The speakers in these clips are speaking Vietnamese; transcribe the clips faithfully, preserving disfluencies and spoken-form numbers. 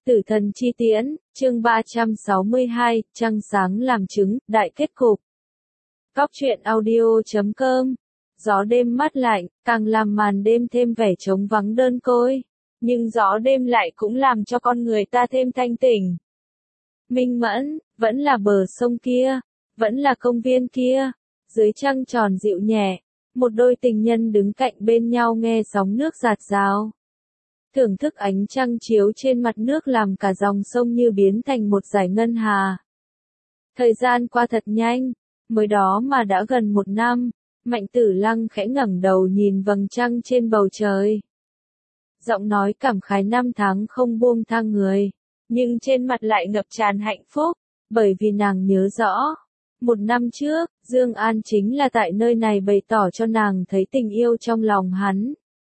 Tử thần chi tiễn, chương ba trăm sáu mươi hai, trăng sáng làm chứng, đại kết cục. Góc truyện audio chấm com. Gió đêm mát lạnh, càng làm màn đêm thêm vẻ trống vắng đơn côi. Nhưng gió đêm lại cũng làm cho con người ta thêm thanh tỉnh. Minh mẫn, vẫn là bờ sông kia, vẫn là công viên kia. Dưới trăng tròn dịu nhẹ, một đôi tình nhân đứng cạnh bên nhau nghe sóng nước rạt rào. Thưởng thức ánh trăng chiếu trên mặt nước làm cả dòng sông như biến thành một dải ngân hà. Thời gian qua thật nhanh, mới đó mà đã gần một năm, Mạnh Tử Lăng khẽ ngẩng đầu nhìn vầng trăng trên bầu trời. Giọng nói cảm khái năm tháng không buông tha người, nhưng trên mặt lại ngập tràn hạnh phúc, bởi vì nàng nhớ rõ. Một năm trước, Dương An chính là tại nơi này bày tỏ cho nàng thấy tình yêu trong lòng hắn.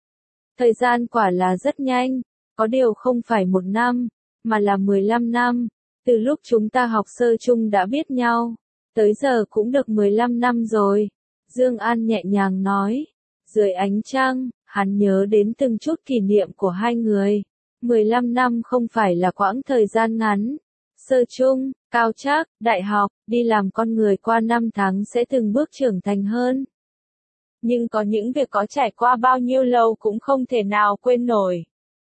Thời gian quả là rất nhanh, có điều không phải một năm, mà là mười lăm năm, từ lúc chúng ta học sơ chung đã biết nhau, tới giờ cũng được mười lăm năm rồi. Dương An nhẹ nhàng nói, dưới ánh trăng, hắn nhớ đến từng chút kỷ niệm của hai người. mười lăm năm không phải là quãng thời gian ngắn. Sơ chung, cao trác, đại học, đi làm con người qua năm tháng sẽ từng bước trưởng thành hơn. Nhưng có những việc có trải qua bao nhiêu lâu cũng không thể nào quên nổi.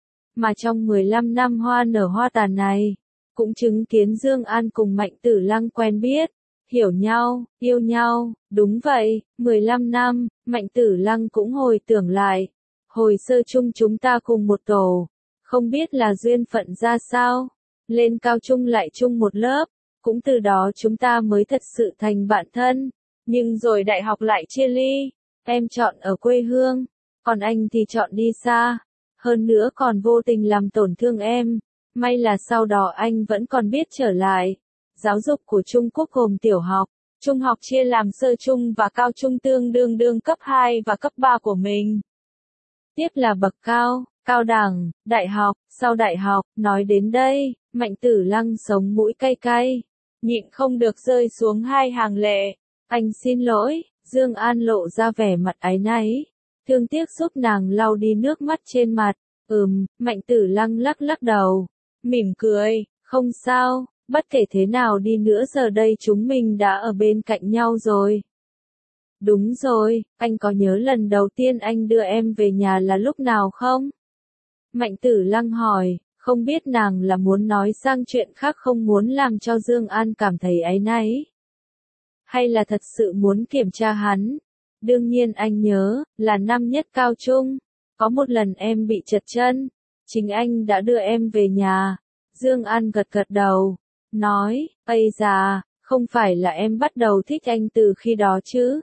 Mà trong mười lăm năm hoa nở hoa tàn này, cũng chứng kiến Dương An cùng Mạnh Tử Lăng quen biết, hiểu nhau, yêu nhau, đúng vậy, mười lăm năm, Mạnh Tử Lăng cũng hồi tưởng lại. Hồi sơ chung chúng ta cùng một tổ, không biết là duyên phận ra sao, lên cao trung lại chung một lớp, cũng từ đó chúng ta mới thật sự thành bạn thân, nhưng rồi đại học lại chia ly. Em chọn ở quê hương, còn anh thì chọn đi xa, hơn nữa còn vô tình làm tổn thương em, may là sau đó anh vẫn còn biết trở lại. Giáo dục của Trung Quốc gồm tiểu học, trung học chia làm sơ trung và cao trung tương đương đương cấp hai và cấp ba của mình. Tiếp là bậc cao, cao đẳng, đại học, sau đại học, nói đến đây, Mạnh Tử Lăng sống mũi cay cay, nhịn không được rơi xuống hai hàng lệ. Anh xin lỗi. Dương An lộ ra vẻ mặt áy náy, thương tiếc giúp nàng lau đi nước mắt trên mặt. Ừm, Mạnh Tử Lăng lắc lắc đầu, mỉm cười, không sao, bất kể thế nào đi nữa giờ đây chúng mình đã ở bên cạnh nhau rồi. Đúng rồi, anh có nhớ lần đầu tiên anh đưa em về nhà là lúc nào không? Mạnh Tử Lăng hỏi, không biết nàng là muốn nói sang chuyện khác không muốn làm cho Dương An cảm thấy áy náy, hay là thật sự muốn kiểm tra hắn. Đương nhiên anh nhớ, là năm nhất cao trung, có một lần em bị trật chân, chính anh đã đưa em về nhà. Dương An gật gật đầu, nói, ây da, không phải là em bắt đầu thích anh từ khi đó chứ?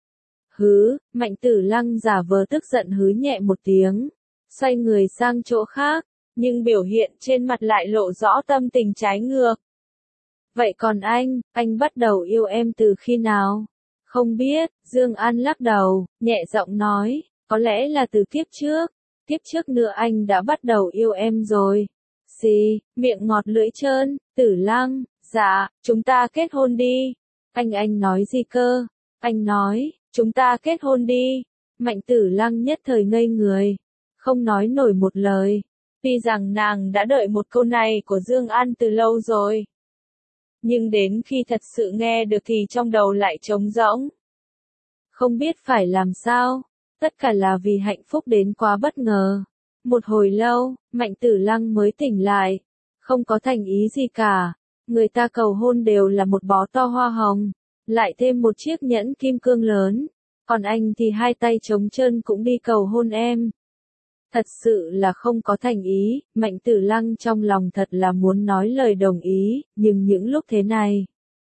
Hứ, Mạnh Tử Lăng giả vờ tức giận hứ nhẹ một tiếng, xoay người sang chỗ khác, nhưng biểu hiện trên mặt lại lộ rõ tâm tình trái ngược. Vậy còn anh, anh bắt đầu yêu em từ khi nào? Không biết, Dương An lắc đầu, nhẹ giọng nói, có lẽ là từ kiếp trước, kiếp trước nữa anh đã bắt đầu yêu em rồi. Xì, miệng ngọt lưỡi trơn, Tử Lăng, dạ, chúng ta kết hôn đi. Anh anh nói gì cơ? Anh nói, chúng ta kết hôn đi. Mạnh Tử Lăng nhất thời ngây người, không nói nổi một lời. Tuy rằng nàng đã đợi một câu này của Dương An từ lâu rồi, nhưng đến khi thật sự nghe được thì trong đầu lại trống rỗng. Không biết phải làm sao, tất cả là vì hạnh phúc đến quá bất ngờ. Một hồi lâu, Mạnh Tử Lăng mới tỉnh lại, không có thành ý gì cả, người ta cầu hôn đều là một bó to hoa hồng, lại thêm một chiếc nhẫn kim cương lớn, còn anh thì hai tay trống trơn cũng đi cầu hôn em. Thật sự là không có thành ý. Mạnh Tử Lăng trong lòng thật là muốn nói lời đồng ý, nhưng những lúc thế này,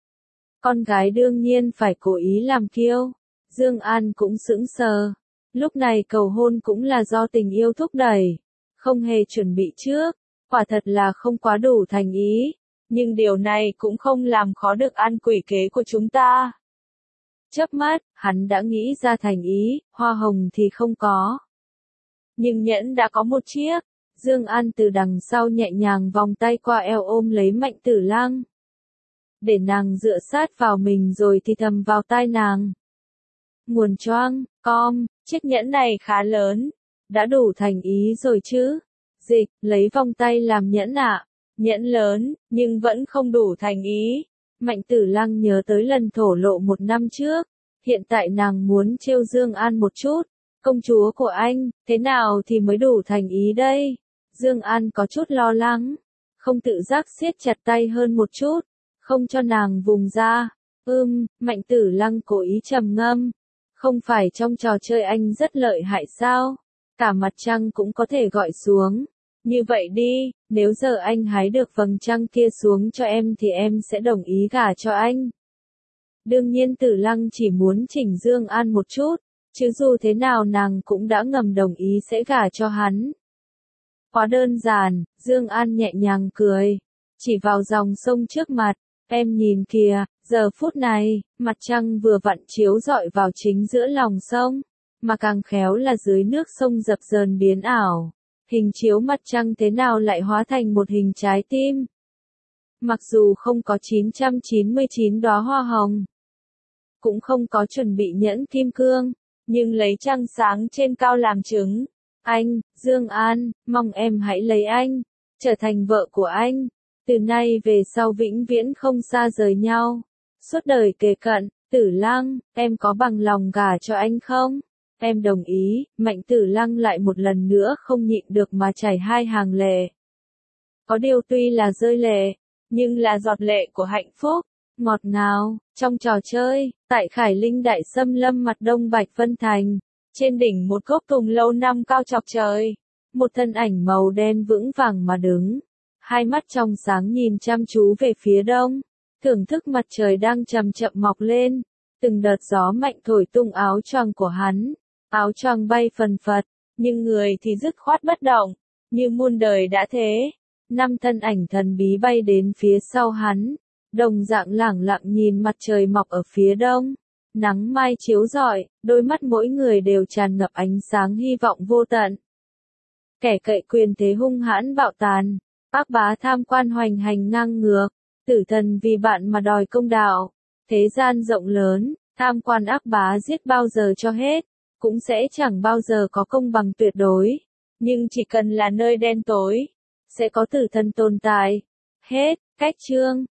con gái đương nhiên phải cố ý làm kiêu. Dương An cũng sững sờ, lúc này cầu hôn cũng là do tình yêu thúc đẩy, không hề chuẩn bị trước, quả thật là không quá đủ thành ý, nhưng điều này cũng không làm khó được ăn quỷ kế của chúng ta. Chớp mắt, hắn đã nghĩ ra thành ý, hoa hồng thì không có, nhưng nhẫn đã có một chiếc. Dương An từ đằng sau nhẹ nhàng vòng tay qua eo ôm lấy Mạnh Tử Lăng, để nàng dựa sát vào mình rồi thì thầm vào tai nàng. Nguồn choang, com, chiếc nhẫn này khá lớn, đã đủ thành ý rồi chứ? Dịch, lấy vòng tay làm nhẫn ạ. nhẫn lớn, nhưng vẫn không đủ thành ý. Mạnh Tử Lăng nhớ tới lần thổ lộ một năm trước, hiện tại nàng muốn trêu Dương An một chút. Công chúa của anh, thế nào thì mới đủ thành ý đây? Dương An có chút lo lắng, không tự giác siết chặt tay hơn một chút, không cho nàng vùng ra. Ưm, Mạnh Tử Lăng cố ý trầm ngâm. Không phải trong trò chơi anh rất lợi hại sao? Cả mặt trăng cũng có thể gọi xuống. Như vậy đi, nếu giờ anh hái được vầng trăng kia xuống cho em thì em sẽ đồng ý gả cho anh. Đương nhiên Tử Lăng chỉ muốn chỉnh Dương An một chút, chứ dù thế nào nàng cũng đã ngầm đồng ý sẽ gả cho hắn. Quá đơn giản, Dương An nhẹ nhàng cười, chỉ vào dòng sông trước mặt, em nhìn kìa, giờ phút này, mặt trăng vừa vặn chiếu rọi vào chính giữa lòng sông, mà càng khéo là dưới nước sông dập dờn biến ảo, hình chiếu mặt trăng thế nào lại hóa thành một hình trái tim. Mặc dù không có chín trăm chín mươi chín đóa hoa hồng, cũng không có chuẩn bị nhẫn kim cương, nhưng lấy trăng sáng trên cao làm chứng. Anh, Dương An, mong em hãy lấy anh, trở thành vợ của anh. Từ nay về sau vĩnh viễn không xa rời nhau. Suốt đời kề cận, Tử Lăng, em có bằng lòng gả cho anh không? Em đồng ý. Mạnh Tử Lăng lại một lần nữa không nhịn được mà chảy hai hàng lệ. Có điều tuy là rơi lệ, nhưng là giọt lệ của hạnh phúc, ngọt ngào. Trong trò chơi, tại Khải Linh Đại Xâm Lâm mặt đông Bạch Vân Thành, trên đỉnh một gốc tùng lâu năm cao chọc trời, một thân ảnh màu đen vững vàng mà đứng, hai mắt trong sáng nhìn chăm chú về phía đông, thưởng thức mặt trời đang chậm chậm mọc lên. Từng đợt gió mạnh thổi tung áo choàng của hắn, áo choàng bay phần phật, nhưng người thì dứt khoát bất động, như muôn đời đã thế. Năm thân ảnh thần bí bay đến phía sau hắn, đồng dạng lẳng lặng nhìn mặt trời mọc ở phía đông. Nắng mai chiếu rọi, đôi mắt mỗi người đều tràn ngập ánh sáng hy vọng vô tận. Kẻ cậy quyền thế hung hãn bạo tàn, ác bá tham quan hoành hành ngang ngược, tử thần vì bạn mà đòi công đạo. Thế gian rộng lớn, tham quan ác bá giết bao giờ cho hết, cũng sẽ chẳng bao giờ có công bằng tuyệt đối. Nhưng chỉ cần là nơi đen tối, sẽ có tử thần tồn tại. Hết, cách chương.